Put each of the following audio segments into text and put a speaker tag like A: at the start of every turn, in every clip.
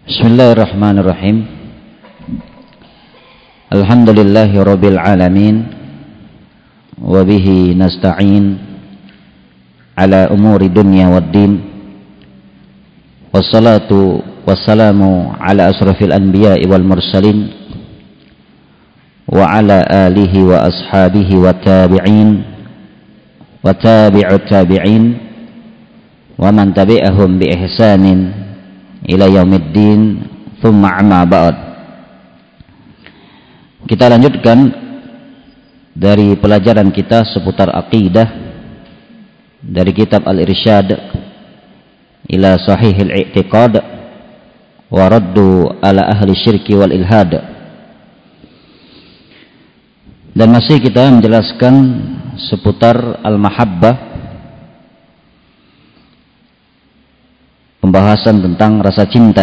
A: Bismillahirrahmanirrahim. Alhamdulillahi rabbil alamin. Wa bihi nasta'in ala umuri dunya waddin. Wassalatu wassalamu ala asrafil anbiya'i wal mursalin wa ala alihi wa ashabihi wa tabi'in wa tabi'ut tabi'in wa man tabi'ahum bi ihsanin ila yaumiddin, thumma amma ba'd. Kita lanjutkan dari pelajaran kita seputar aqidah dari kitab Al-Irsyad ila Sahihil I'tiqad wa raddu ala ahli syirki wal ilhad. Dan masih kita menjelaskan seputar al-mahabbah, pembahasan tentang rasa cinta.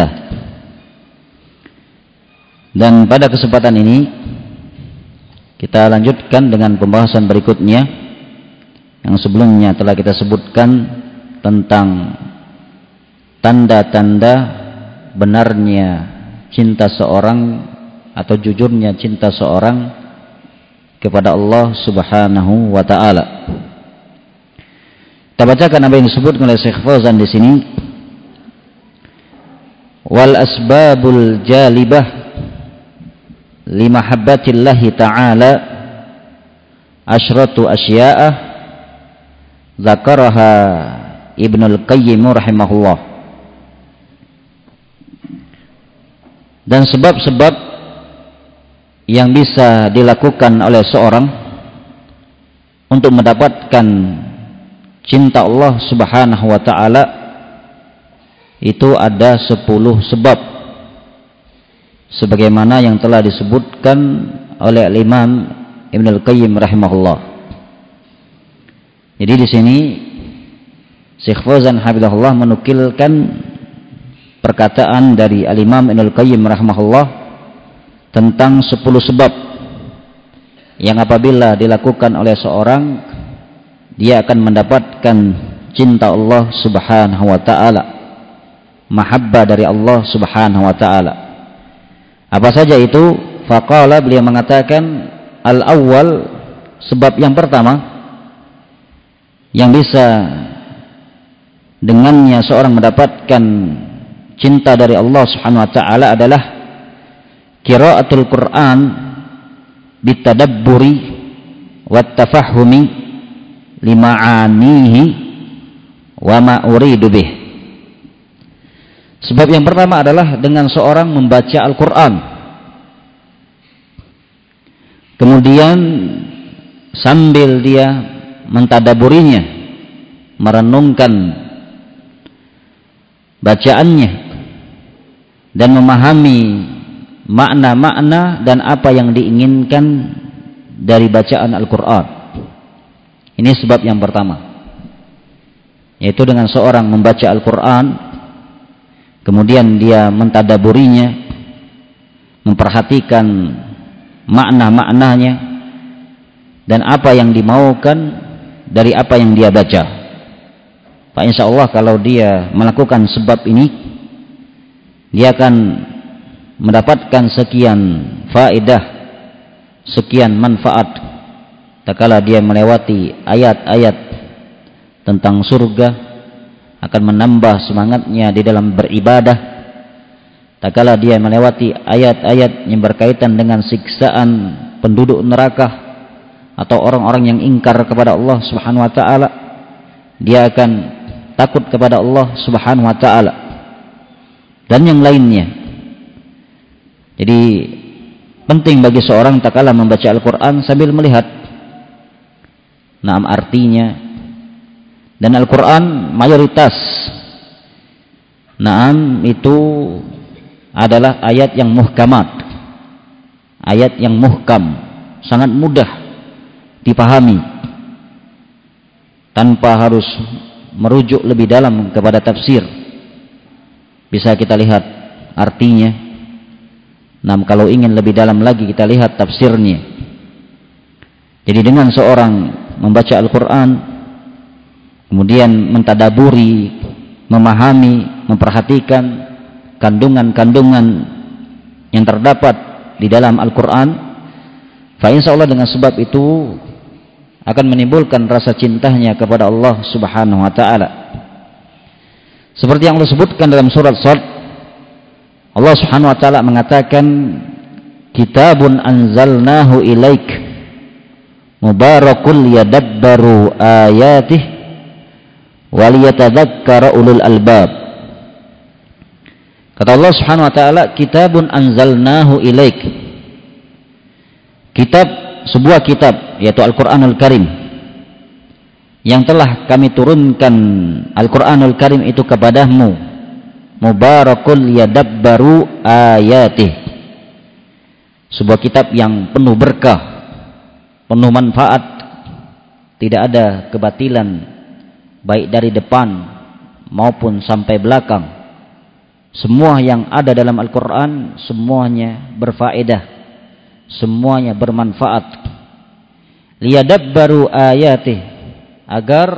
A: Dan pada kesempatan ini kita lanjutkan dengan pembahasan berikutnya yang sebelumnya telah kita sebutkan tentang tanda-tanda benarnya cinta seorang atau jujurnya cinta seorang kepada Allah Subhanahu wa taala. Kita bacakan apa yang disebutkan oleh Syekh Fauzan di sini. Wal asbabul jalibah limahabbatillahi ta'ala asyratu asya'ah zakaraha Ibnul Qayyim rahimahullah. Dan sebab-sebab yang bisa dilakukan oleh seorang untuk mendapatkan cinta Allah Subhanahu wa ta'ala itu ada 10 sebab sebagaimana yang telah disebutkan oleh Imam Ibnul Qayyim rahimahullah. Jadi di sini Syekh Fauzan hafizahullah menukilkan perkataan dari Imam Ibnul Qayyim rahimahullah tentang 10 sebab yang apabila dilakukan oleh seorang dia akan mendapatkan cinta Allah Subhanahu wa taala, mahabbah dari Allah Subhanahu wa taala. Apa saja itu? Faqala, beliau mengatakan al-awwal, sebab yang pertama yang bisa dengannya seorang mendapatkan cinta dari Allah Subhanahu wa taala adalah qiraatul Quran bitadabburi wat tafahumi lima'anihi wa ma uridu bih. Sebab yang pertama adalah dengan seorang membaca Al-Quran, kemudian sambil dia mentadaburinya, merenungkan bacaannya dan memahami makna-makna dan apa yang diinginkan dari bacaan Al-Quran. Ini sebab yang pertama, yaitu dengan seorang membaca Al-Quran kemudian dia mentadaburinya, memperhatikan makna-maknanya dan apa yang dimaukan dari apa yang dia baca. Pak, insya Allah kalau dia melakukan sebab ini, dia akan mendapatkan sekian faedah, sekian manfaat tatkala dia melewati ayat-ayat tentang surga, akan menambah semangatnya di dalam beribadah. Tatkala dia melewati ayat-ayat yang berkaitan dengan siksaan penduduk neraka atau orang-orang yang ingkar kepada Allah Subhanahu wa taala, dia akan takut kepada Allah Subhanahu wa taala dan yang lainnya. Jadi penting bagi seorang tatkala membaca Al-Qur'an sambil melihat artinya. Dan Al-Quran mayoritas itu adalah ayat yang muhkamat, ayat yang muhkam, sangat mudah dipahami tanpa harus merujuk lebih dalam kepada tafsir. Bisa kita lihat artinya. Kalau ingin lebih dalam lagi kita lihat tafsirnya. Jadi dengan seorang membaca Al-Quran kemudian mentadaburi, memahami, memperhatikan kandungan-kandungan yang terdapat di dalam Al-Quran, fa insyaallah dengan sebab itu akan menimbulkan rasa cintanya kepada Allah Subhanahu wa taala. Seperti yang Allah sebutkan dalam surat Shad, Allah Subhanahu wa taala mengatakan, kitabun anzalnahu ilaik mubarakul yadabbaru ayatih waliyatadzakkara ulul albab. Kata Allah Subhanahu wa taala, kitabun anzalnahu ilaik. Kitab, sebuah kitab, yaitu Al-Qur'anul Karim, yang telah kami turunkan Al-Qur'anul Karim itu kepadamu, mubarakul yadabbaru ayatih. Sebuah kitab yang penuh berkah, penuh manfaat, tidak ada kebatilan baik dari depan maupun sampai belakang. Semua yang ada dalam Al-Quran semuanya berfaedah, semuanya bermanfaat. Liyadabbaru ayatih, agar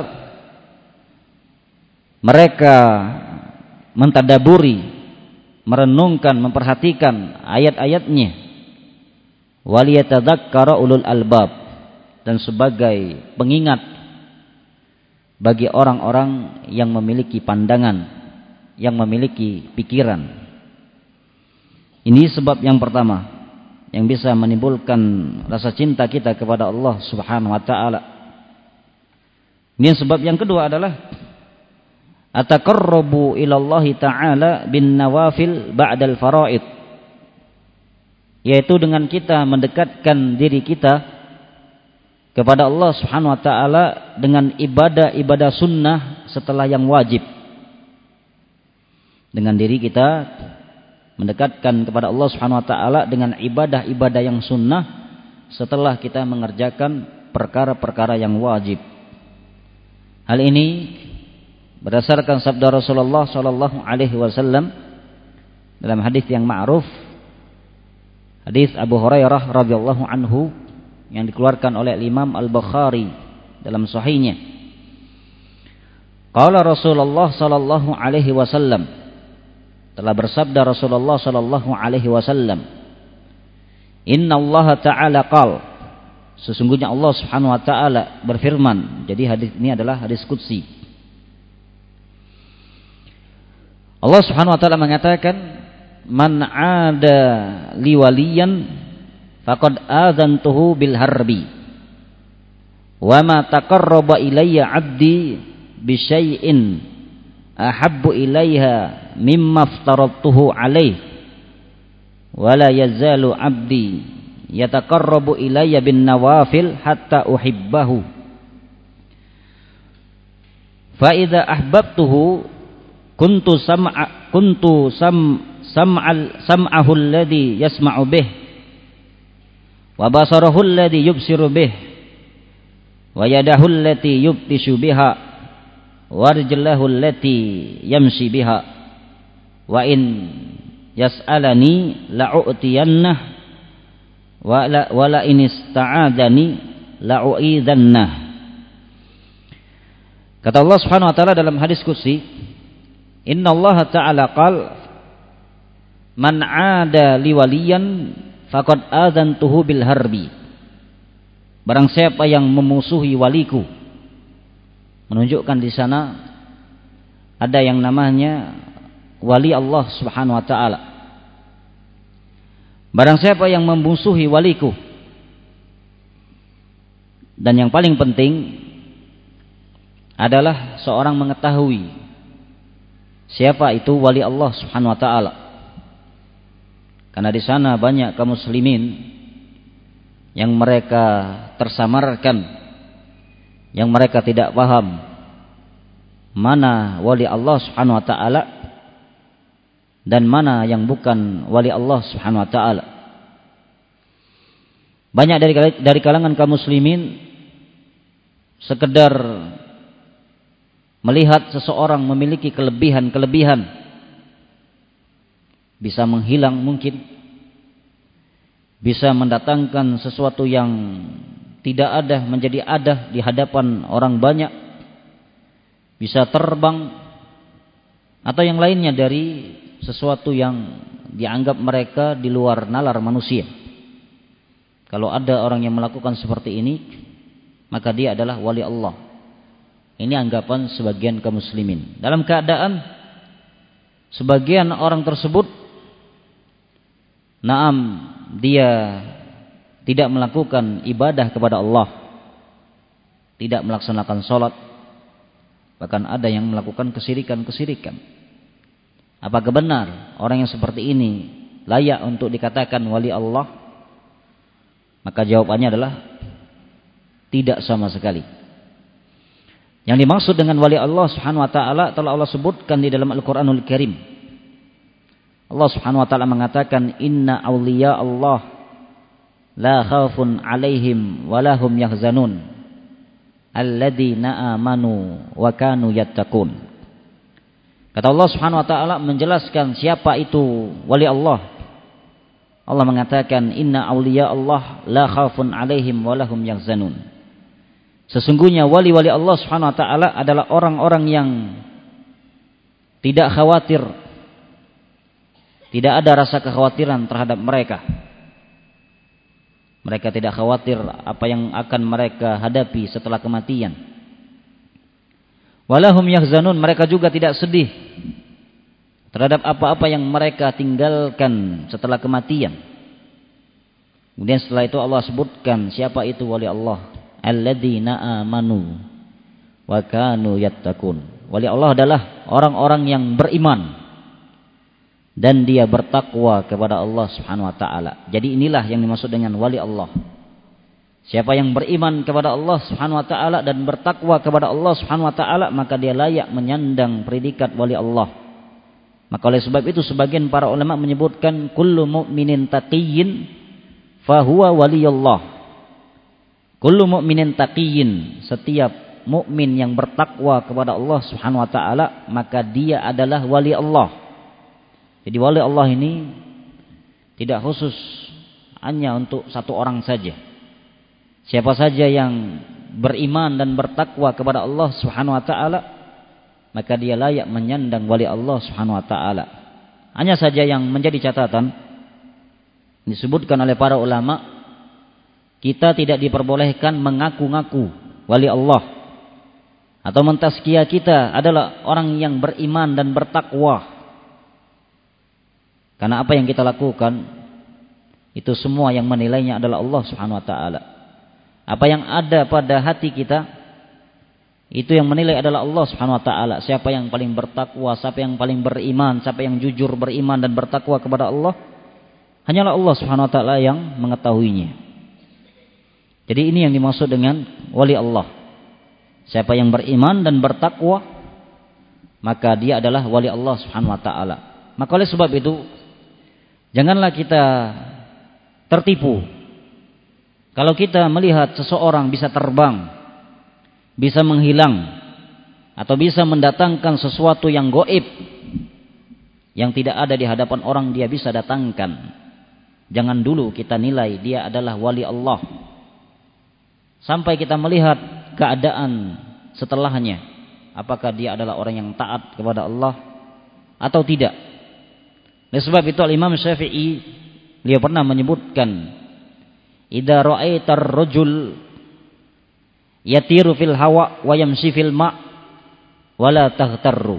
A: mereka mentadaburi, merenungkan, memperhatikan ayat-ayatnya. Waliyatadzakkara ulul albab, dan sebagai pengingat bagi orang-orang yang memiliki pandangan, yang memiliki pikiran. Ini sebab yang pertama yang bisa menimbulkan rasa cinta kita kepada Allah Subhanahu wa taala. Ini sebab yang kedua adalah ataqarrabu ilallahi ta'ala bin nawafil ba'dal faraid, yaitu dengan kita mendekatkan diri kita kepada Allah Subhanahu wa taala dengan ibadah-ibadah sunnah setelah yang wajib. Dengan diri kita mendekatkan kepada Allah Subhanahu wa taala dengan ibadah-ibadah yang sunnah setelah kita mengerjakan perkara-perkara yang wajib. Hal ini berdasarkan sabda Rasulullah sallallahu alaihi wasallam dalam hadis yang ma'ruf, hadis Abu Hurairah radhiyallahu anhu yang dikeluarkan oleh Imam Al-Bukhari dalam sahihnya. Qala Rasulullah sallallahu alaihi wasallam, telah bersabda Rasulullah sallallahu alaihi wasallam, Inna Allah ta'ala qala, sesungguhnya Allah Subhanahu wa taala berfirman. Jadi hadis ini adalah hadis qudsi. Allah Subhanahu wa taala mengatakan, man 'ada li waliyan faqad adzantuhu bil harbi wa ma taqarraba ilayya 'abdi bi syai'in ahabbu ilayha mimma aftaradtuhu alayhi wa la yazalu 'abdi yataqarrabu ilayya bin nawafil hatta uhibbahu fa idza ahbabtuhu kuntu sam'ahu alladhi yasma'u bih wa basarahu alladhi yubsiru bih wa yadahu allati yubtishu biha wa rijlahu allati yamshi biha wa in yas'alani la'u'tiyannah wa la in ista'adani la'u'idhannah. Kata Allah Subhanahu wa taala dalam hadis qudsi, Inna Allah ta'ala qal man 'ada li waliyan faqad adzantuhu bil harbi. Barang siapa yang memusuhi waliku, menunjukkan di sana ada yang namanya wali Allah Subhanahu wa taala. Barang siapa yang memusuhi waliku, dan yang paling penting adalah seorang mengetahui siapa itu wali Allah Subhanahu wa taala. Karena di sana banyak kaum muslimin yang mereka tersamarkan, yang mereka tidak paham mana wali Allah Subhanahu wa taala dan mana yang bukan wali Allah Subhanahu wa taala. Banyak dari kalangan kaum muslimin sekedar melihat seseorang memiliki kelebihan-kelebihan, bisa menghilang mungkin, bisa mendatangkan sesuatu yang tidak ada menjadi ada di hadapan orang banyak, bisa terbang atau yang lainnya dari sesuatu yang dianggap mereka di luar nalar manusia. Kalau ada orang yang melakukan seperti ini, maka dia adalah wali Allah. Ini anggapan sebagian kaum muslimin. Dalam keadaan sebagian orang tersebut, naam, dia tidak melakukan ibadah kepada Allah, tidak melaksanakan sholat, bahkan ada yang melakukan kesirikan-kesirikan. Apakah benar orang yang seperti ini layak untuk dikatakan wali Allah? Maka jawabannya adalah tidak sama sekali. Yang dimaksud dengan wali Allah Subhanahu wa taala telah Allah sebutkan di dalam Al-Qur'anul Karim. Allah Subhanahu wa taala mengatakan, "Inna awliya Allah la khaufun 'alaihim wa la hum yahzanun alladzina amanu wa kanu yattaqun." Kata Allah Subhanahu wa taala menjelaskan siapa itu wali Allah. Allah mengatakan, "Inna awliya Allah la khaufun 'alaihim wa lahum yahzanun." Sesungguhnya wali-wali Allah Subhanahu wa taala adalah orang-orang yang tidak khawatir, tidak ada rasa kekhawatiran terhadap mereka. Mereka tidak khawatir apa yang akan mereka hadapi setelah kematian. Walahum yahzanun, mereka juga tidak sedih terhadap apa-apa yang mereka tinggalkan setelah kematian. Kemudian setelah itu Allah sebutkan siapa itu wali Allah, alladzina amanu wa kanu yattaqun. Wali Allah adalah orang-orang yang beriman dan dia bertakwa kepada Allah Subhanahu wa taala. Jadi inilah yang dimaksud dengan wali Allah. Siapa yang beriman kepada Allah Subhanahu wa taala dan bertakwa kepada Allah Subhanahu wa taala, maka dia layak menyandang predikat wali Allah. Maka oleh sebab itu sebagian para ulama menyebutkan kullu mu'minin taqiyyin fahuwa waliyullah. Kullu mu'minin taqiyyin, setiap mukmin yang bertakwa kepada Allah Subhanahu wa taala, maka dia adalah wali Allah. Jadi wali Allah ini tidak khusus hanya untuk satu orang saja. Siapa saja yang beriman dan bertakwa kepada Allah Subhanahu wa taala, maka dia layak menyandang wali Allah Subhanahu wa taala. Hanya saja yang menjadi catatan disebutkan oleh para ulama, kita tidak diperbolehkan mengaku-ngaku wali Allah atau mentazkiyah kita adalah orang yang beriman dan bertakwa. Karena apa yang kita lakukan itu semua yang menilainya adalah Allah Subhanahu wa taala. Apa yang ada pada hati kita itu yang menilai adalah Allah Subhanahu wa taala. Siapa yang paling bertakwa, siapa yang paling beriman, siapa yang jujur beriman dan bertakwa kepada Allah, hanyalah Allah Subhanahu wa taala yang mengetahuinya. Jadi ini yang dimaksud dengan wali Allah. Siapa yang beriman dan bertakwa, maka dia adalah wali Allah Subhanahu wa taala. Maka oleh sebab itu, janganlah kita tertipu. Kalau kita melihat seseorang bisa terbang, bisa menghilang, atau bisa mendatangkan sesuatu yang gaib yang tidak ada di hadapan orang, dia bisa datangkan, jangan dulu kita nilai dia adalah wali Allah sampai kita melihat keadaan setelahnya, apakah dia adalah orang yang taat kepada Allah atau tidak. Oleh sebab itu Imam Syafi'i dia pernah menyebutkan, idza ra'aitar rajul yatiru fil hawa wa yamshi fil ma' wala taghtarru.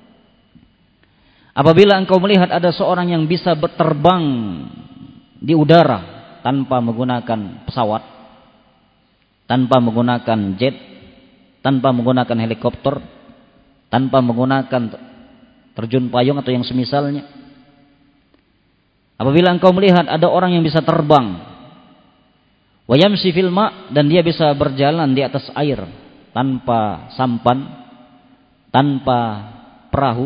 A: Apabila engkau melihat ada seorang yang bisa berterbang di udara tanpa menggunakan pesawat, tanpa menggunakan jet, tanpa menggunakan helikopter, tanpa menggunakan terjun payung atau yang semisalnya. Apabila engkau melihat ada orang yang bisa terbang wa yamshi fil ma', dan dia bisa berjalan di atas air tanpa sampan, tanpa perahu,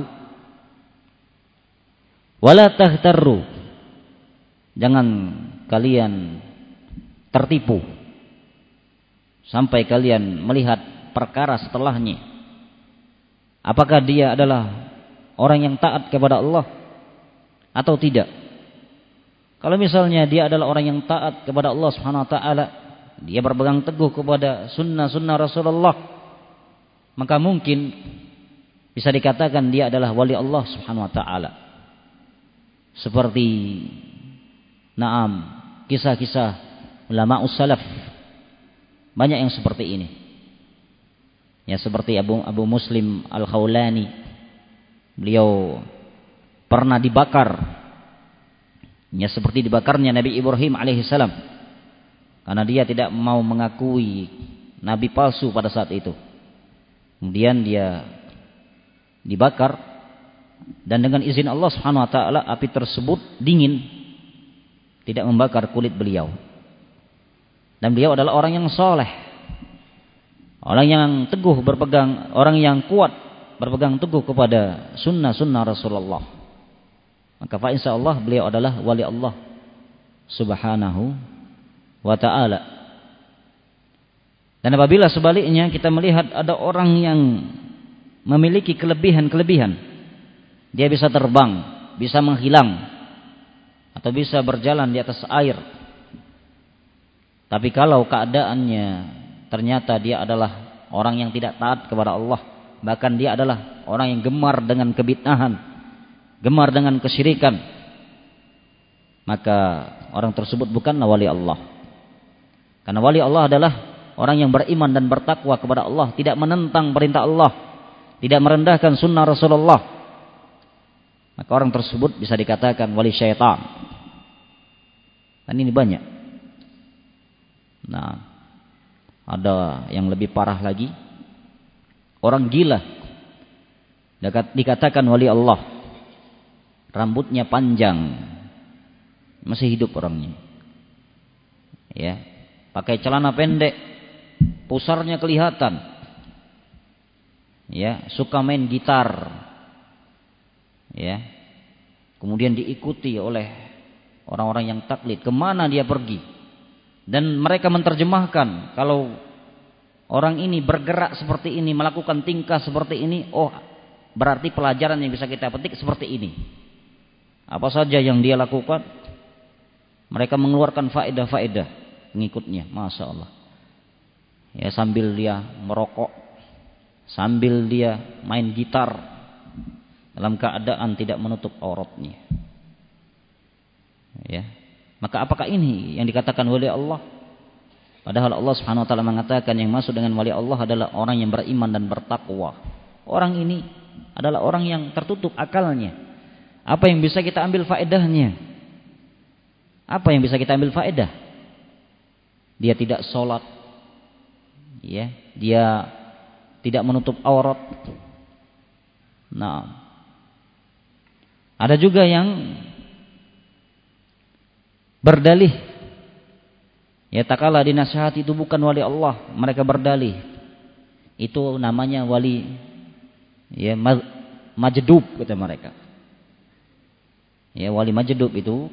A: wala taghtarru, jangan kalian tertipu sampai kalian melihat perkara setelahnya, apakah dia adalah orang yang taat kepada Allah atau tidak. Kalau misalnya dia adalah orang yang taat kepada Allah Subhanahu wa taala, dia berpegang teguh kepada sunnah-sunnah Rasulullah, maka mungkin bisa dikatakan dia adalah wali Allah Subhanahu wa taala. seperti kisah-kisah ulama ussalaf. Banyak yang seperti ini. Ya, seperti Abu Muslim Al-Khawlani. Beliau pernah dibakar. Ya, seperti dibakarnya Nabi Ibrahim alaihissalam. Karena dia tidak mau mengakui nabi palsu pada saat itu. Kemudian dia dibakar, dan dengan izin Allah Subhanahu wa taala api tersebut dingin, tidak membakar kulit beliau. Dan beliau adalah orang yang soleh, orang yang teguh berpegang, orang yang kuat berpegang teguh kepada sunnah Rasulullah. Maka fa insyaallah beliau adalah wali Allah Subhanahu wa taala. Dan apabila sebaliknya kita melihat ada orang yang memiliki kelebihan-kelebihan, dia bisa terbang, bisa menghilang, atau bisa berjalan di atas air. Tapi kalau keadaannya ternyata dia adalah orang yang tidak taat kepada Allah, bahkan dia adalah orang yang gemar dengan kebid'ahan, gemar dengan kesyirikan, maka orang tersebut bukanlah wali Allah. Karena wali Allah adalah orang yang beriman dan bertakwa kepada Allah, tidak menentang perintah Allah, tidak merendahkan sunnah Rasulullah. Maka orang tersebut bisa dikatakan wali syaitan. Dan ini banyak. Nah, ada yang lebih parah lagi. Orang gila dikatakan wali Allah. Rambutnya panjang, masih hidup orangnya. Ya, pakai celana pendek, pusarnya kelihatan. Ya, suka main gitar. Ya. Kemudian diikuti oleh orang-orang yang taklid, kemana dia pergi. Dan mereka menerjemahkan, kalau orang ini bergerak seperti ini, melakukan tingkah seperti ini, oh berarti pelajaran yang bisa kita petik seperti ini. Apa saja yang dia lakukan, mereka mengeluarkan faedah-faedah pengikutnya. Masya Allah. Ya, sambil dia merokok, sambil dia main gitar, dalam keadaan tidak menutup auratnya. Ya. Maka apakah ini yang dikatakan wali Allah? Padahal Allah Subhanahu wa taala mengatakan yang masuk dengan wali Allah adalah orang yang beriman dan bertakwa. Orang ini adalah orang yang tertutup akalnya. Apa yang bisa kita ambil faedahnya? Apa yang bisa kita ambil faedah? Dia tidak sholat, ya, dia tidak menutup aurat. Nah, ada juga yang berdalih, ya, tak kala dinasihati itu bukan wali Allah, mereka berdalih itu namanya wali, ya, majdub kata mereka. Ya, wali majdub itu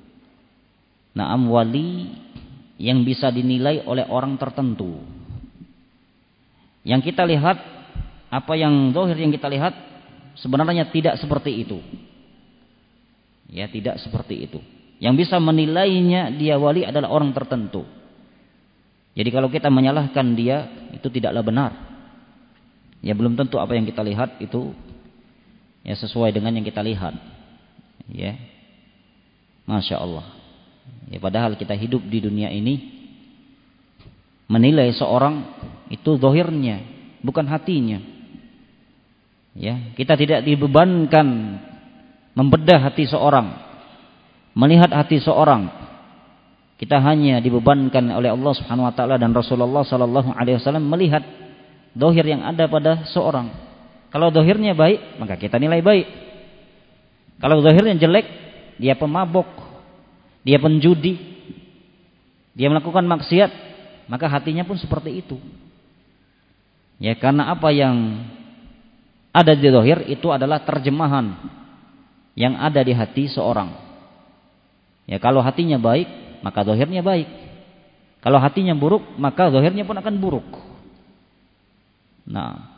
A: wali yang bisa dinilai oleh orang tertentu. Yang kita lihat, apa yang zahir yang kita lihat sebenarnya tidak seperti itu. Ya, tidak seperti itu. Yang bisa menilainya dia wali adalah orang tertentu. Jadi kalau kita menyalahkan dia, itu tidaklah benar. Ya, belum tentu apa yang kita lihat itu ya sesuai dengan yang kita lihat. Ya, Masya Allah. Ya, padahal kita hidup di dunia ini menilai seorang itu zahirnya, bukan hatinya. Ya, kita tidak dibebankan membedah hati seorang, melihat hati seorang. Kita hanya dibebankan oleh Allah Subhanahu wa taala dan Rasulullah sallallahu alaihi wasallam melihat zahir yang ada pada seorang. Kalau zahirnya baik, maka kita nilai baik. Kalau zahirnya jelek, dia pemabok, dia penjudi, dia melakukan maksiat, maka hatinya pun seperti itu. Ya, karena apa yang ada di zahir itu adalah terjemahan yang ada di hati seorang. Ya, kalau hatinya baik, maka zahirnya baik. Kalau hatinya buruk, maka zahirnya pun akan buruk. Nah,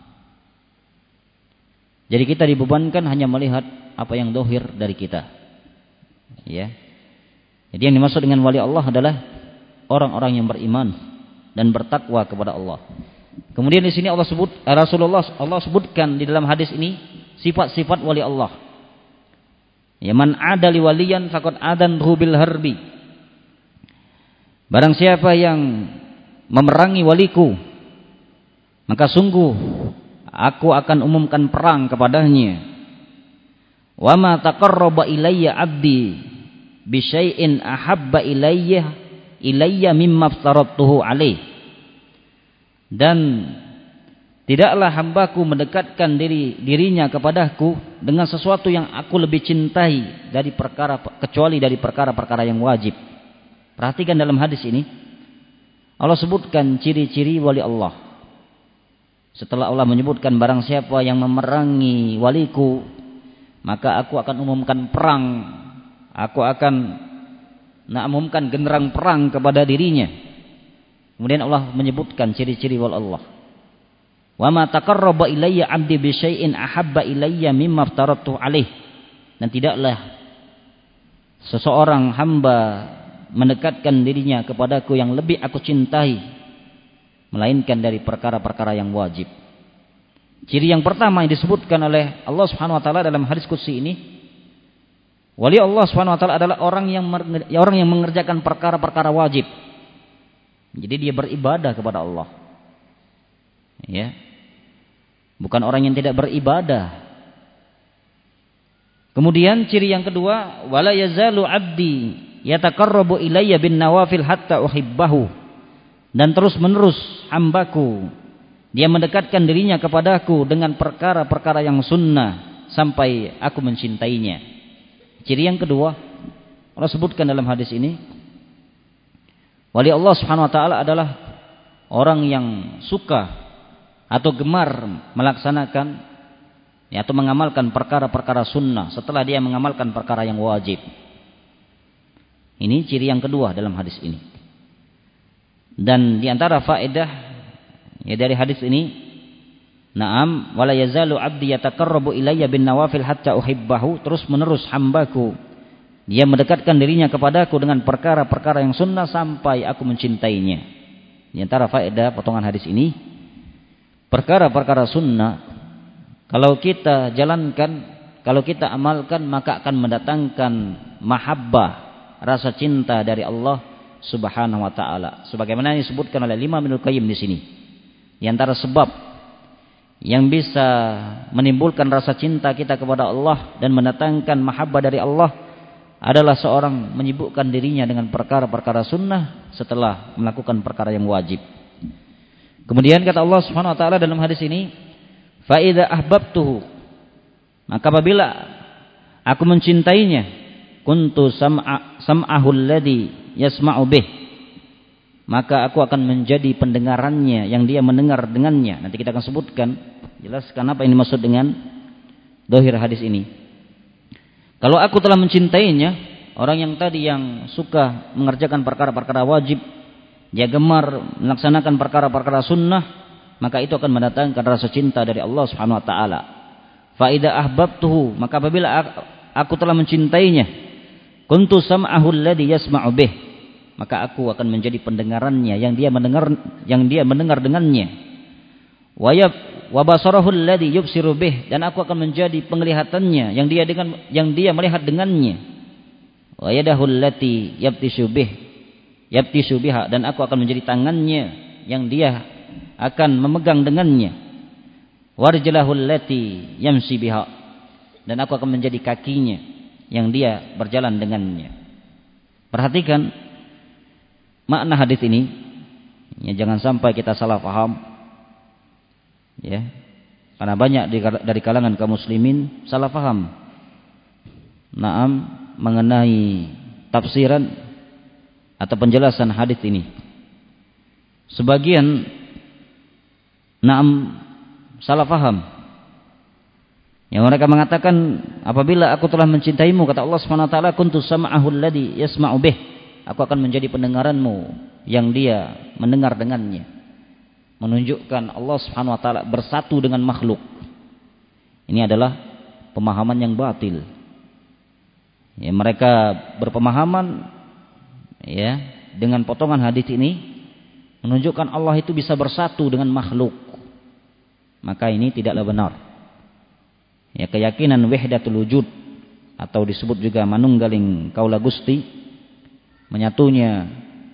A: jadi kita dibebankan hanya melihat apa yang zahir dari kita. Ya. Jadi yang dimaksud dengan wali Allah adalah orang-orang yang beriman dan bertakwa kepada Allah. Kemudian di sini Allah sebutkan di dalam hadis ini sifat-sifat wali Allah. Ya, man adali waliyan faqad adanhu bil harbi. Barang siapa yang memerangi waliku, maka sungguh aku akan umumkan perang kepadanya. Wa ma taqarraba ilayya 'abdi bi syai'in ahabba ilayya mimma aftaradtuhu alaih. Dan tidaklah hambaku mendekatkan dirinya kepadaku dengan sesuatu yang aku lebih cintai dari kecuali dari perkara-perkara yang wajib. Perhatikan dalam hadis ini Allah sebutkan ciri-ciri wali Allah. Setelah Allah menyebutkan barang siapa yang memerangi waliku, maka aku akan umumkan perang. Aku akan umumkan genderang perang kepada dirinya. Kemudian Allah menyebutkan ciri-ciri wali Allah. Wa ma taqarraba ilayya 'abdi bi syai'in ahabba ilayya mimma aftaradtu alaih. Dan tidaklah seseorang hamba mendekatkan dirinya kepadaku yang lebih aku cintai melainkan dari perkara-perkara yang wajib. Ciri yang pertama yang disebutkan oleh Allah Subhanahu wa taala dalam hadis qudsi ini, wali Allah Subhanahu wa taala adalah orang yang mengerjakan perkara-perkara wajib. Jadi dia beribadah kepada Allah. Ya. Bukan orang yang tidak beribadah. Kemudian ciri yang kedua, wala yazalu 'abdi yataqarrabu ilayya bin nawafil hatta uhibbahu. Dan terus-menerus hambaku dia mendekatkan dirinya kepadaku dengan perkara-perkara yang sunnah sampai aku mencintainya. Ciri yang kedua Allah sebutkan dalam hadis ini, wali Allah Subhanahu wa taala adalah orang yang suka atau gemar melaksanakan atau mengamalkan perkara-perkara sunnah setelah dia mengamalkan perkara yang wajib. Ini ciri yang kedua dalam hadis ini. Dan di antara faedah dari hadis ini, na'am wala yazalu 'abdi yataqarrabu ilayya bin nawafil hatta uhibbahu, terus menerus hambaku dia mendekatkan dirinya kepadaku dengan perkara-perkara yang sunnah sampai aku mencintainya. Di antara faedah potongan hadis ini, perkara-perkara sunnah kalau kita jalankan, kalau kita amalkan, maka akan mendatangkan mahabbah, rasa cinta dari Allah Subhanahu wa taala. Sebagaimana disebutkan oleh Imam Ibnu Qayyim di sini. Di antara sebab yang bisa menimbulkan rasa cinta kita kepada Allah dan mendatangkan mahabbah dari Allah adalah seorang menyibukkan dirinya dengan perkara-perkara sunnah setelah melakukan perkara yang wajib. Kemudian kata Allah Subhanahu wa taala dalam hadis ini, fa idza ahbabtuhu, maka apabila aku mencintainya, kuntu sam'ahu alladhi yasma'u bih, maka aku akan menjadi pendengarannya yang dia mendengar dengannya. Nanti kita akan sebutkan, jelaskan apa yang dimaksud dengan dohir hadis ini. Kalau aku telah mencintainya, orang yang tadi yang suka mengerjakan perkara-perkara wajib, dia gemar melaksanakan perkara-perkara sunnah, maka itu akan mendatangkan rasa cinta dari Allah Subhanahu wa taala. Fa idza ahbabtuhu, maka apabila aku telah mencintainya, kuntu sam'ahu alladhi yasma'u bih, maka aku akan menjadi pendengarannya yang dia mendengar dengannya. Wa basarahu alladhi yubsiru bih, dan aku akan menjadi penglihatannya yang dia melihat dengannya. Wa yadahu allati yabtishu biha, dan aku akan menjadi tangannya yang dia akan memegang dengannya. Warjalahu allati yamshi biha, dan aku akan menjadi kakinya yang dia berjalan dengannya. Perhatikan makna hadis ini, ya, jangan sampai kita salah paham, ya, karena banyak dari kalangan kaum muslimin salah paham, mengenai tafsiran atau penjelasan hadis ini. Sebagian salah paham, yang mereka mengatakan apabila aku telah mencintaimu, kata Allah Subhanahu wa taala, kuntu sam'ahu alladhi yasma'u bih, aku akan menjadi pendengaranmu yang dia mendengar dengannya. Menunjukkan Allah Subhanahu wa taala bersatu dengan makhluk. Ini adalah pemahaman yang batil. Ya, mereka berpemahaman, ya, dengan potongan hadis ini menunjukkan Allah itu bisa bersatu dengan makhluk. Maka ini tidaklah benar. Ya, keyakinan wahdatul wujud, atau disebut juga manunggaling kaula Gusti, menyatunya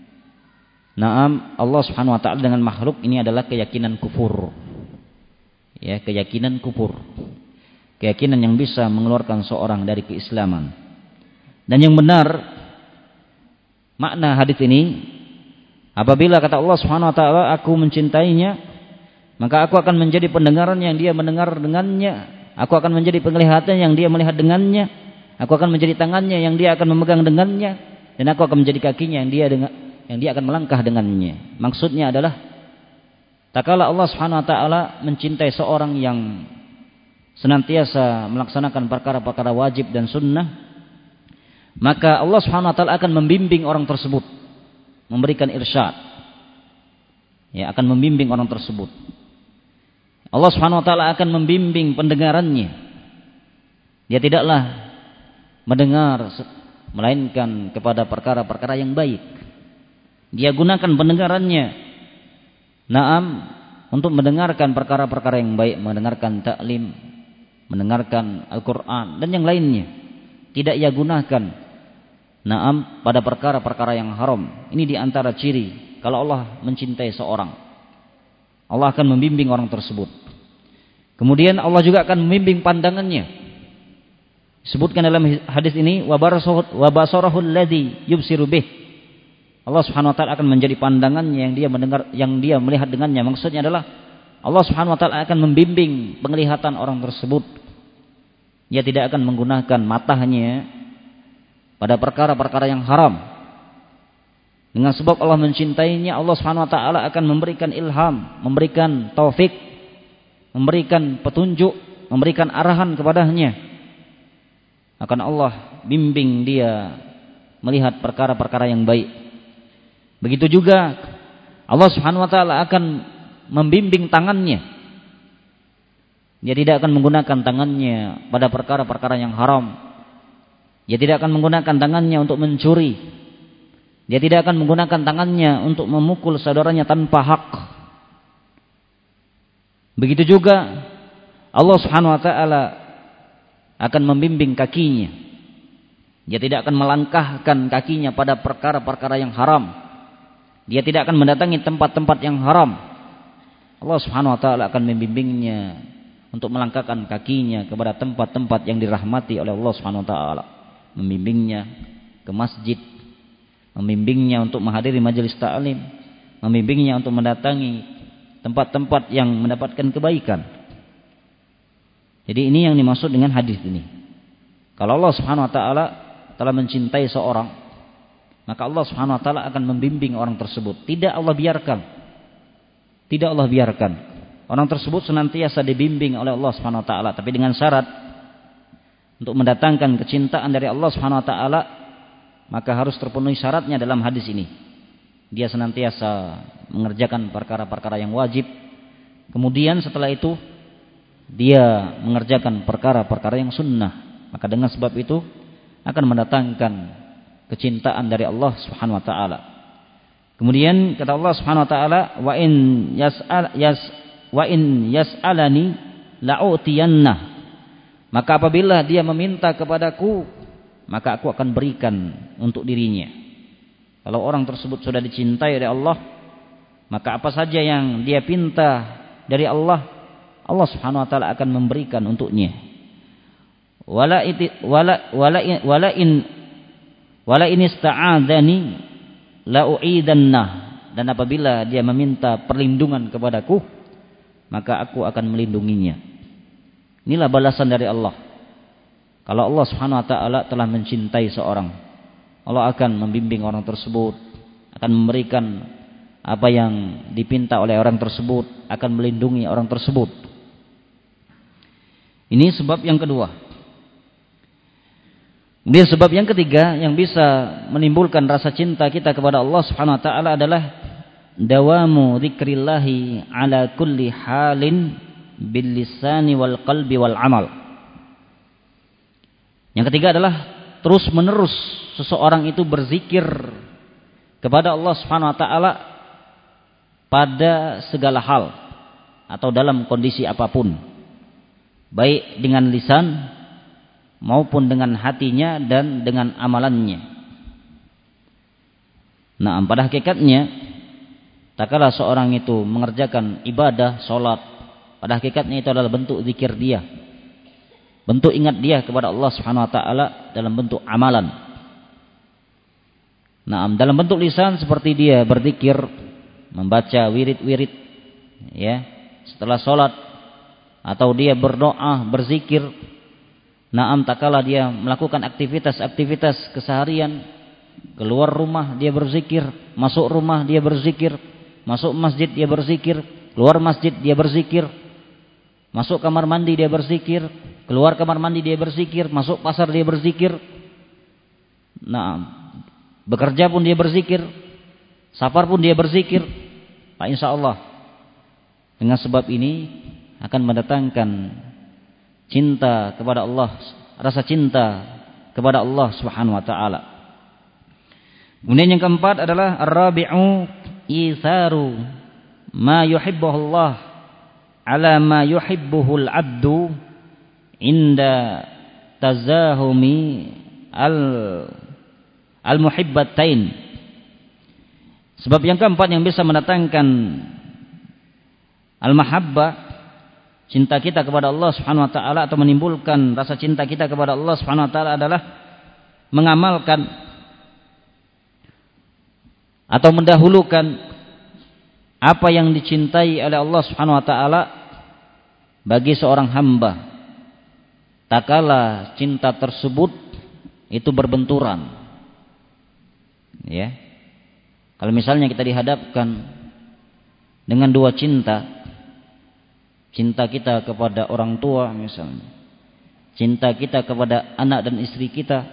A: Allah Subhanahu wa taala dengan makhluk ini adalah keyakinan kufur. Ya, keyakinan kufur. Keyakinan yang bisa mengeluarkan seorang dari keislaman. Dan yang benar makna hadis ini, apabila kata Allah Subhanahu wa taala, aku mencintainya, maka aku akan menjadi pendengaran yang dia mendengar dengannya, aku akan menjadi penglihatan yang dia melihat dengannya, aku akan menjadi tangannya yang dia akan memegang dengannya, dan aku akan menjadi kakinya yang dia akan melangkah dengannya. Maksudnya adalah, tak kala Allah Subhanahu wa taala mencintai seorang yang senantiasa melaksanakan perkara-perkara wajib dan sunnah, maka Allah Subhanahu wa taala akan membimbing orang tersebut, memberikan irsyad. Ya, akan membimbing orang tersebut. Allah Subhanahu wa taala akan membimbing pendengarannya. Dia tidaklah mendengar melainkan kepada perkara-perkara yang baik. Dia gunakan pendengarannya untuk mendengarkan perkara-perkara yang baik, mendengarkan taklim, mendengarkan Al-Qur'an dan yang lainnya. Tidak ia gunakan pada perkara-perkara yang haram. Ini diantara ciri kalau Allah mencintai seorang, Allah akan membimbing orang tersebut. Kemudian Allah juga akan membimbing pandangannya. Disebutkan dalam hadis ini, wa basarahu alladhi yubsiru bih. Allah Subhanahu wa taala akan menjadi pandangannya yang dia mendengar, yang dia melihat dengannya. Maksudnya adalah Allah Subhanahu wa taala akan membimbing penglihatan orang tersebut. Dia tidak akan menggunakan matanya pada perkara-perkara yang haram. Dengan sebab Allah mencintainya, Allah Subhanahu wa taala akan memberikan ilham, memberikan taufik, memberikan petunjuk, memberikan arahan kepadanya. Akan Allah bimbing dia melihat perkara-perkara yang baik. Begitu juga Allah Subhanahu wa taala akan membimbing tangannya. Dia tidak akan menggunakan tangannya pada perkara-perkara yang haram. Dia tidak akan menggunakan tangannya untuk mencuri. Dia tidak akan menggunakan tangannya untuk memukul saudaranya tanpa hak. Begitu juga Allah Subhanahu wa taala akan membimbing kakinya. Dia tidak akan melangkahkan kakinya pada perkara-perkara yang haram. Dia tidak akan mendatangi tempat-tempat yang haram. Allah Subhanahu wa taala akan membimbingnya untuk melangkahkan kakinya kepada tempat-tempat yang dirahmati oleh Allah Subhanahu wa taala. Membimbingnya ke masjid, membimbingnya untuk menghadiri majelis ta'lim, membimbingnya untuk mendatangi tempat-tempat yang mendapatkan kebaikan. Jadi ini yang dimaksud dengan hadis ini. Kalau Allah Subhanahu wa taala telah mencintai seorang, maka Allah Subhanahu wa taala akan membimbing orang tersebut. Tidak Allah biarkan. Tidak Allah biarkan. Orang tersebut senantiasa dibimbing oleh Allah Subhanahu wa taala, tapi dengan syarat untuk mendatangkan kecintaan dari Allah Subhanahu wa taala, maka harus terpenuhi syaratnya dalam hadis ini. Dia senantiasa mengerjakan perkara-perkara yang wajib. Kemudian setelah itu dia mengerjakan perkara-perkara yang sunnah. Maka dengan sebab itu akan mendatangkan kecintaan dari Allah Subhanahu wa taala. Kemudian kata Allah Subhanahu wa taala, wa in yas'alani la'utiyannah. Maka apabila dia meminta kepadaku, maka aku akan berikan untuk dirinya. Kalau orang tersebut sudah dicintai oleh Allah, maka apa saja yang dia pinta dari Allah, Allah Subhanahu wa taala akan memberikan untuknya. Wala in ista'adzani la u'idannah. Dan apabila dia meminta perlindungan kepadaku, maka aku akan melindunginya. Inilah balasan dari Allah. Kalau Allah Subhanahu wa taala telah mencintai seorang, Allah akan membimbing orang tersebut, akan memberikan apa yang dipinta oleh orang tersebut, akan melindungi orang tersebut. Ini sebab yang kedua. Kemudian sebab yang ketiga yang bisa menimbulkan rasa cinta kita kepada Allah Subhanahu wa taala adalah dawamu dzikrillahi ala kulli halin bil lisani wal qalbi wal amal. Yang ketiga adalah terus menerus seseorang itu berzikir kepada Allah Subhanahu wa taala pada segala hal atau dalam kondisi apapun, baik dengan lisan maupun dengan hatinya dan dengan amalannya. Nah, pada hakikatnya tatkala seorang itu mengerjakan ibadah salat, pada hakikatnya itu adalah bentuk zikir dia, bentuk ingat dia kepada Allah Subhanahu wa taala dalam bentuk amalan. Nah, dalam bentuk lisan seperti dia berzikir, membaca wirid-wirid ya setelah salat, atau dia berdoa, berzikir. Naam, tatkala dia melakukan aktivitas-aktivitas keseharian, keluar rumah dia berzikir, masuk rumah dia berzikir, masuk masjid dia berzikir, keluar masjid dia berzikir, masuk kamar mandi dia berzikir, keluar kamar mandi dia berzikir, masuk pasar dia berzikir. Naam, bekerja pun dia berzikir, safar pun dia berzikir. Pak, insyaallah dengan sebab ini akan mendatangkan cinta kepada Allah, rasa cinta kepada Allah Subhanahu wa taala. Kemudian yang keempat adalah ar-rabi'u itharu ma yuhibbuhu Allah ala ma yuhibbuhu al-'abdu inda tazahumi al-muhibbatain. Sebab yang keempat yang bisa mendatangkan al-mahabbah, cinta kita kepada Allah Subhanahu wa taala, atau menimbulkan rasa cinta kita kepada Allah Subhanahu wa taala adalah mengamalkan atau mendahulukan apa yang dicintai oleh Allah Subhanahu wa taala bagi seorang hamba tatkala cinta tersebut itu berbenturan. Ya. Kalau misalnya kita dihadapkan dengan dua cinta, cinta kita kepada orang tua misalnya, cinta kita kepada anak dan istri kita,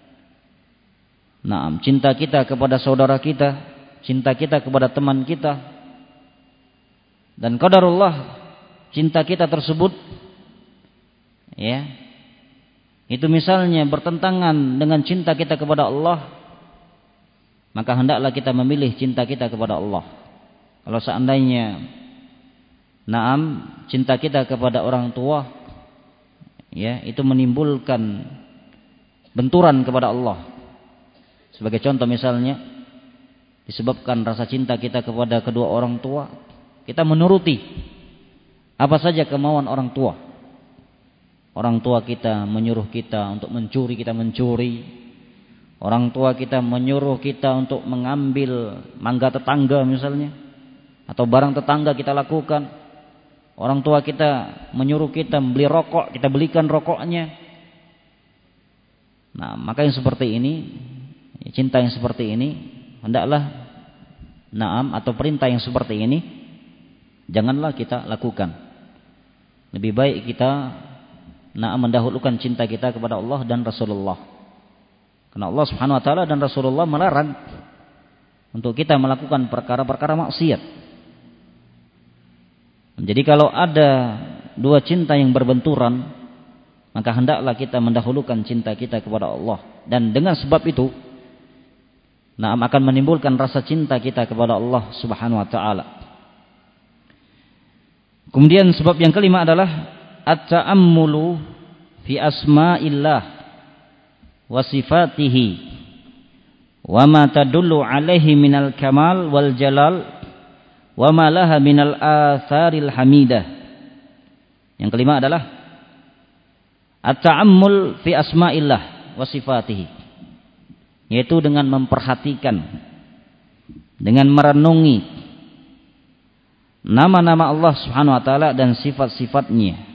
A: naam, cinta kita kepada saudara kita, cinta kita kepada teman kita, dan qadarullah cinta kita tersebut ya itu misalnya bertentangan dengan cinta kita kepada Allah, maka hendaklah kita memilih cinta kita kepada Allah. Kalau seandainya naam, cinta kita kepada orang tua ya itu menimbulkan benturan kepada Allah. Sebagai contoh misalnya, disebabkan rasa cinta kita kepada kedua orang tua, kita menuruti apa saja kemauan orang tua. Orang tua kita menyuruh kita untuk mencuri, kita mencuri. Orang tua kita menyuruh kita untuk mengambil mangga tetangga misalnya, atau barang tetangga kita lakukan. Orang tua kita menyuruh kita membeli rokok, kita belikan rokoknya. Nah, maka yang seperti ini, cinta yang seperti ini, hendaklah naam, atau perintah yang seperti ini janganlah kita lakukan. Lebih baik kita naam mendahulukan cinta kita kepada Allah dan Rasulullah. Karena Allah Subhanahu wa taala dan Rasulullah melarang untuk kita melakukan perkara-perkara maksiat. Jadi kalau ada dua cinta yang berbenturan, maka hendaklah kita mendahulukan cinta kita kepada Allah, dan dengan sebab itu naam akan menimbulkan rasa cinta kita kepada Allah Subhanahu wa taala. Kemudian sebab yang kelima adalah at-ta'ammulu fi asma'illah wa sifatihi wa ma tadullu alaihi minal kamal wal jalal wa ma laha minal atharil hamidah. Yang kelima adalah at-ta'ammul fi asma'illah wa sifatihi, yaitu dengan memperhatikan, dengan merenungi nama-nama Allah Subhanahu wa taala dan sifat-sifatnya.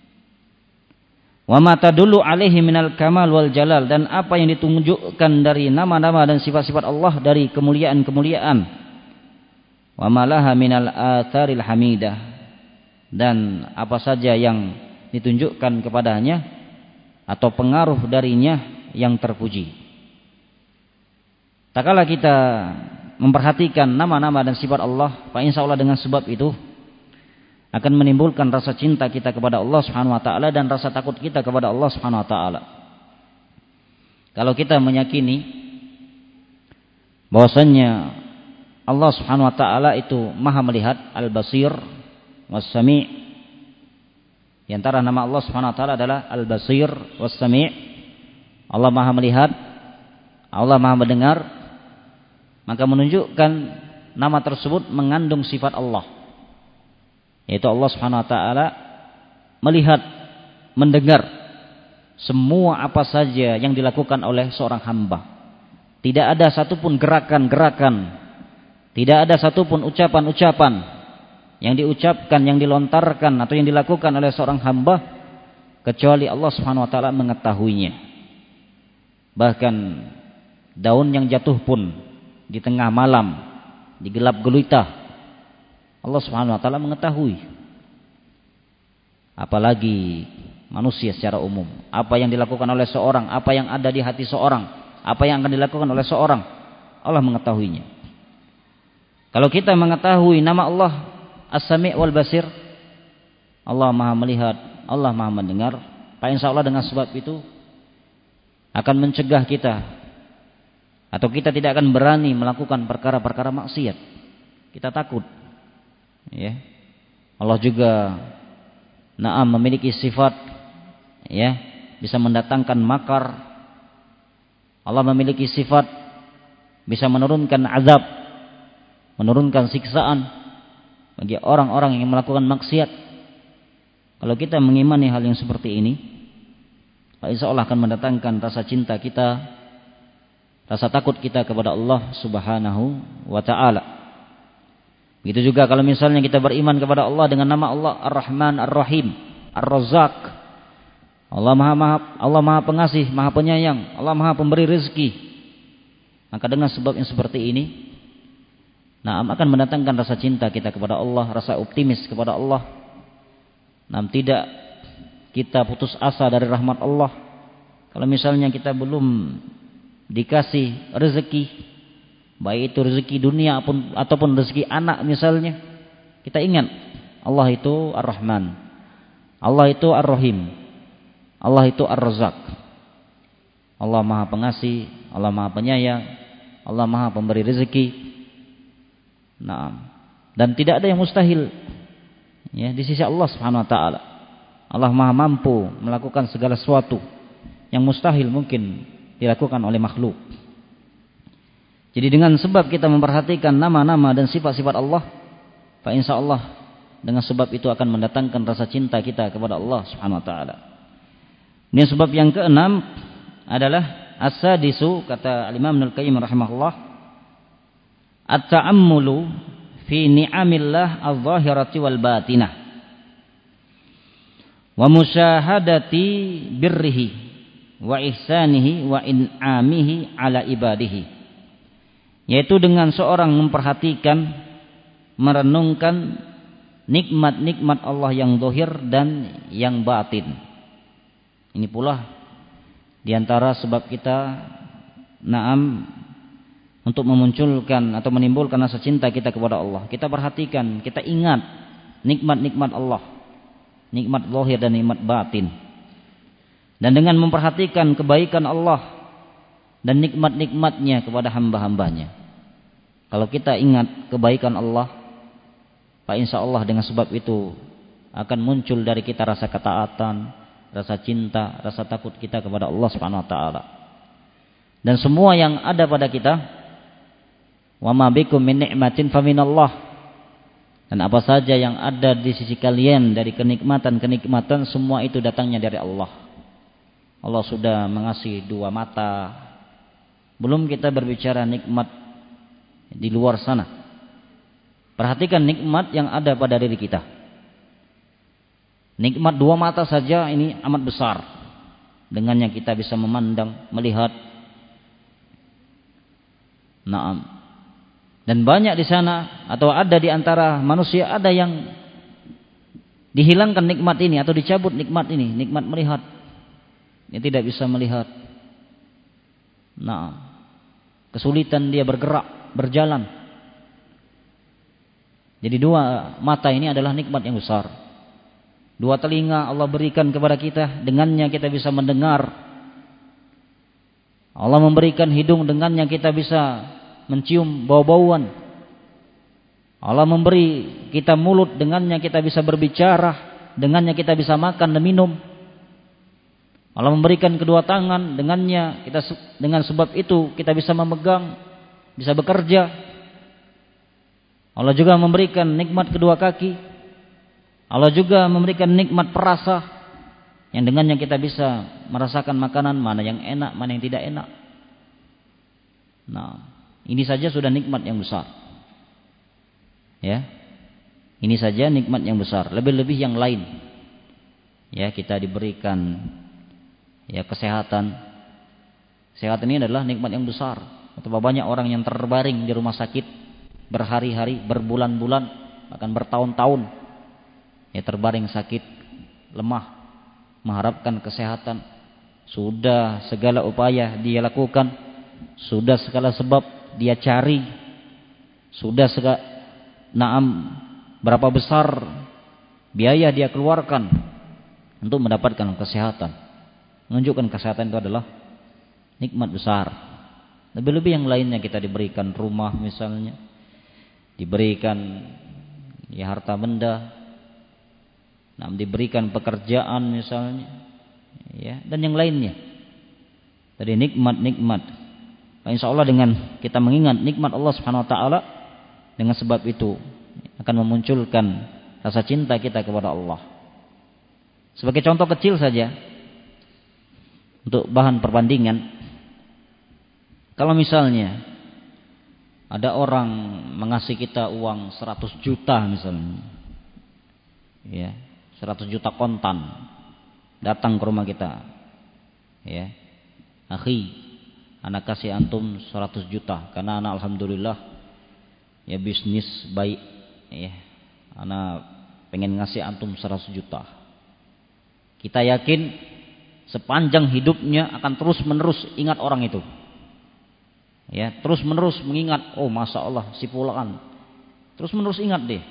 A: Wa ma tadullu alaihi minal kamal wal jalal, dan apa yang ditunjukkan dari nama-nama dan sifat-sifat Allah dari kemuliaan-kemuliaan. Wa ma laha minal atharil hamidah, dan apa saja yang ditunjukkan kepadanya atau pengaruh darinya yang terpuji. Tak kala kita memperhatikan nama-nama dan sifat Allah, Pak, insyaallah dengan sebab itu akan menimbulkan rasa cinta kita kepada Allah Subhanahu wa taala dan rasa takut kita kepada Allah Subhanahu wa taala. Kalau kita meyakini bahwasanya Allah Subhanahu wa taala itu Maha melihat, Al-Basir Was-Sami'. Di antara nama Allah Subhanahu wa taala adalah Al-Basir Was-Sami'. Allah Maha melihat, Allah Maha mendengar, maka menunjukkan nama tersebut mengandung sifat Allah, yaitu Allah Subhanahu wa taala melihat, mendengar semua apa saja yang dilakukan oleh seorang hamba. Tidak ada satupun gerakan-gerakan, tidak ada satupun ucapan-ucapan yang diucapkan, yang dilontarkan atau yang dilakukan oleh seorang hamba kecuali Allah Subhanahu wa taala mengetahuinya. Bahkan daun yang jatuh pun di tengah malam, di gelap gulita, Allah Subhanahu wa taala mengetahui. Apalagi manusia secara umum, apa yang dilakukan oleh seorang, apa yang ada di hati seorang, apa yang akan dilakukan oleh seorang, Allah mengetahuinya. Kalau kita mengetahui nama Allah As-Sami' wal Basir, Allah Maha melihat, Allah Maha mendengar, Pak, insya Allah dengan sebab itu akan mencegah kita, atau kita tidak akan berani melakukan perkara-perkara maksiat. Kita takut, ya. Allah juga memiliki sifat, ya, bisa mendatangkan makar. Allah memiliki sifat bisa menurunkan azab, menurunkan siksaan bagi orang-orang yang melakukan maksiat. Kalau kita mengimani hal yang seperti ini, insya Allah akan mendatangkan rasa cinta kita, rasa takut kita kepada Allah Subhanahu wa ta'ala. Begitu juga kalau misalnya kita beriman kepada Allah dengan nama Allah Ar-Rahman Ar-Rahim Ar-Razzaq. Allah Maha Pengasih, Maha Penyayang, Allah Maha Pemberi rezeki. Maka dengan sebab yang seperti ini, akan mendatangkan rasa cinta kita kepada Allah, rasa optimis kepada Allah. Tidak kita putus asa dari rahmat Allah. Kalau misalnya kita belum dikasih rezeki, baik itu rezeki dunia ataupun rezeki anak misalnya, kita ingat Allah itu Ar-Rahman, Allah itu Ar-Rahim, Allah itu Ar-Razzaq. Allah Maha Pengasih, Allah Maha Penyayang, Allah Maha Pemberi rezeki. Dan tidak ada yang mustahil, ya, di sisi Allah Subhanahu wa taala. Allah Maha mampu melakukan segala sesuatu yang mustahil mungkin dilakukan oleh makhluk. Jadi dengan sebab kita memperhatikan nama-nama dan sifat-sifat Allah, fa insyaallah dengan sebab itu akan mendatangkan rasa cinta kita kepada Allah Subhanahu wa taala. Ini sebab yang keenam adalah as-sadisu, kata Imam Ibnu Qayyim rahimahullah, at-ta'ammulu fi ni'amillah adh-dhahirati wal batinah wa musyahadati birrihi wa ihsanihi wa in'amihi ala ibadihi, yaitu dengan seorang memperhatikan, merenungkan nikmat-nikmat Allah yang zahir dan yang batin. Ini pula diantara sebab kita untuk memunculkan atau menimbulkan rasa cinta kita kepada Allah. Kita perhatikan, kita ingat nikmat-nikmat Allah, nikmat zahir dan nikmat batin. Dan dengan memperhatikan kebaikan Allah dan nikmat-nikmatnya kepada hamba-hambanya. Kalau kita ingat kebaikan Allah, Pak, insya Allah dengan sebab itu akan muncul dari kita rasa ketaatan, rasa cinta, rasa takut kita kepada Allah Subhanahu wa taala. Dan semua yang ada pada kita, wa ma bikum min ni'matin fa minallah. Dan apa saja yang ada di sisi kalian dari kenikmatan-kenikmatan, semua itu datangnya dari Allah. Allah sudah mengasihi dua mata. Belum kita berbicara nikmat di luar sana. Perhatikan nikmat yang ada pada diri kita. Nikmat dua mata saja ini amat besar. Dengannya kita bisa memandang, melihat. Dan banyak di sana atau ada di antara manusia ada yang dihilangkan nikmat ini atau dicabut nikmat ini, nikmat melihat. Dia tidak bisa melihat. Kesulitan dia bergerak, berjalan. Jadi dua mata ini adalah nikmat yang besar. Dua telinga Allah berikan kepada kita, dengannya kita bisa mendengar. Allah memberikan hidung, dengannya kita bisa mencium bau-bauan. Allah memberi kita mulut, dengannya kita bisa berbicara, dengannya kita bisa makan dan minum. Allah memberikan kedua tangan, dengannya kita, dengan sebab itu kita bisa memegang, bisa bekerja. Allah juga memberikan nikmat kedua kaki. Allah juga memberikan nikmat perasa, yang dengannya kita bisa merasakan makanan mana yang enak, mana yang tidak enak. Nah, ini saja sudah nikmat yang besar. Ya. Ini saja nikmat yang besar, lebih-lebih yang lain. Ya, kita diberikan ya kesehatan. Sehat ini adalah nikmat yang besar. Betapa banyak orang yang terbaring di rumah sakit berhari-hari, berbulan-bulan, bahkan bertahun-tahun. Ya, terbaring sakit, lemah, mengharapkan kesehatan. Sudah segala upaya dia lakukan, sudah segala sebab dia cari, sudah berapa besar biaya dia keluarkan untuk mendapatkan kesehatan. Menunjukkan kesehatan itu adalah nikmat besar. Lebih-lebih yang lainnya, kita diberikan rumah misalnya, diberikan ya harta benda, diberikan pekerjaan misalnya, ya, dan yang lainnya. Tadi nikmat-nikmat. Insya Allah dengan kita mengingat nikmat Allah Subhanahu Wa Taala, dengan sebab itu akan memunculkan rasa cinta kita kepada Allah. Sebagai contoh kecil saja, untuk bahan perbandingan, kalau misalnya ada orang mengasih kita uang 100 juta misalnya, ya, 100 juta kontan, datang ke rumah kita, ya, akhi, anak kasih antum 100 juta karena anak alhamdulillah ya bisnis baik, ya, anak pengen ngasih antum 100 juta. Kita yakin sepanjang hidupnya akan terus menerus ingat orang itu, ya, terus menerus mengingat, oh masya Allah si fulan, terus menerus ingat deh,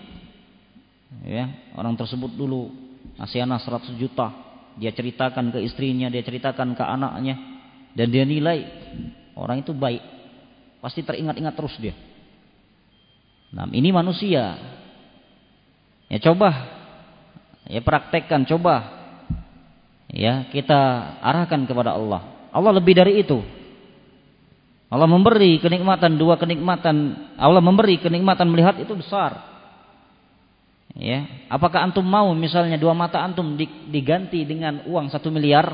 A: ya, orang tersebut dulu ngasih anak 100 juta, dia ceritakan ke istrinya, dia ceritakan ke anaknya, dan dia nilai orang itu baik, pasti teringat-ingat terus dia. Nah, ini manusia. Ya, coba ya praktekkan, coba ya kita arahkan kepada Allah. Allah lebih dari itu. Allah memberi kenikmatan, dua kenikmatan. Allah memberi kenikmatan melihat itu besar. Ya, apakah antum mau misalnya dua mata antum diganti dengan uang 1 miliar?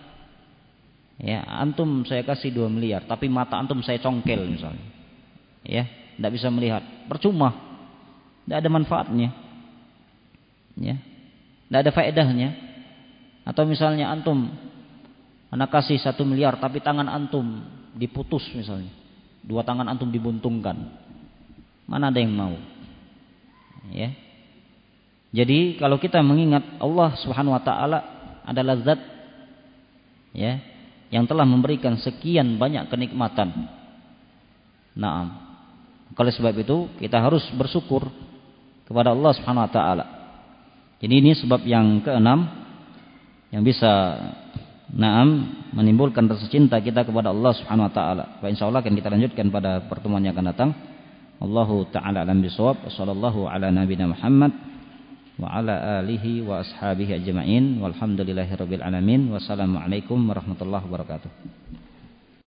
A: Ya, antum saya kasih 2 miliar, tapi mata antum saya congkel misalnya. Ya, tidak bisa melihat, percuma, tidak ada manfaatnya, ya, tidak ada faedahnya. Atau misalnya antum anak kasih 1 miliar, tapi tangan antum diputus misalnya, 2 tangan antum dibuntungkan, mana ada yang mau? Ya, jadi kalau kita mengingat Allah Subhanahu Wa Taala adalah zat, ya, yang telah memberikan sekian banyak kenikmatan. Naam. Oleh sebab itu kita harus bersyukur kepada Allah Subhanahu Wa Taala. Jadi ini sebab yang keenam yang bisa menimbulkan rasa cinta kita kepada Allah Subhanahu Wa Taala. Insyaallah akan kita lanjutkan pada pertemuan yang akan datang. Allahu taala alam bisawab. Wassallallahu ala nabiyina Muhammad wa ala alihi wa ashabihi ajma'in. Walhamdulillahirabbil alamin. Wassalamualaikum warahmatullahi wabarakatuh.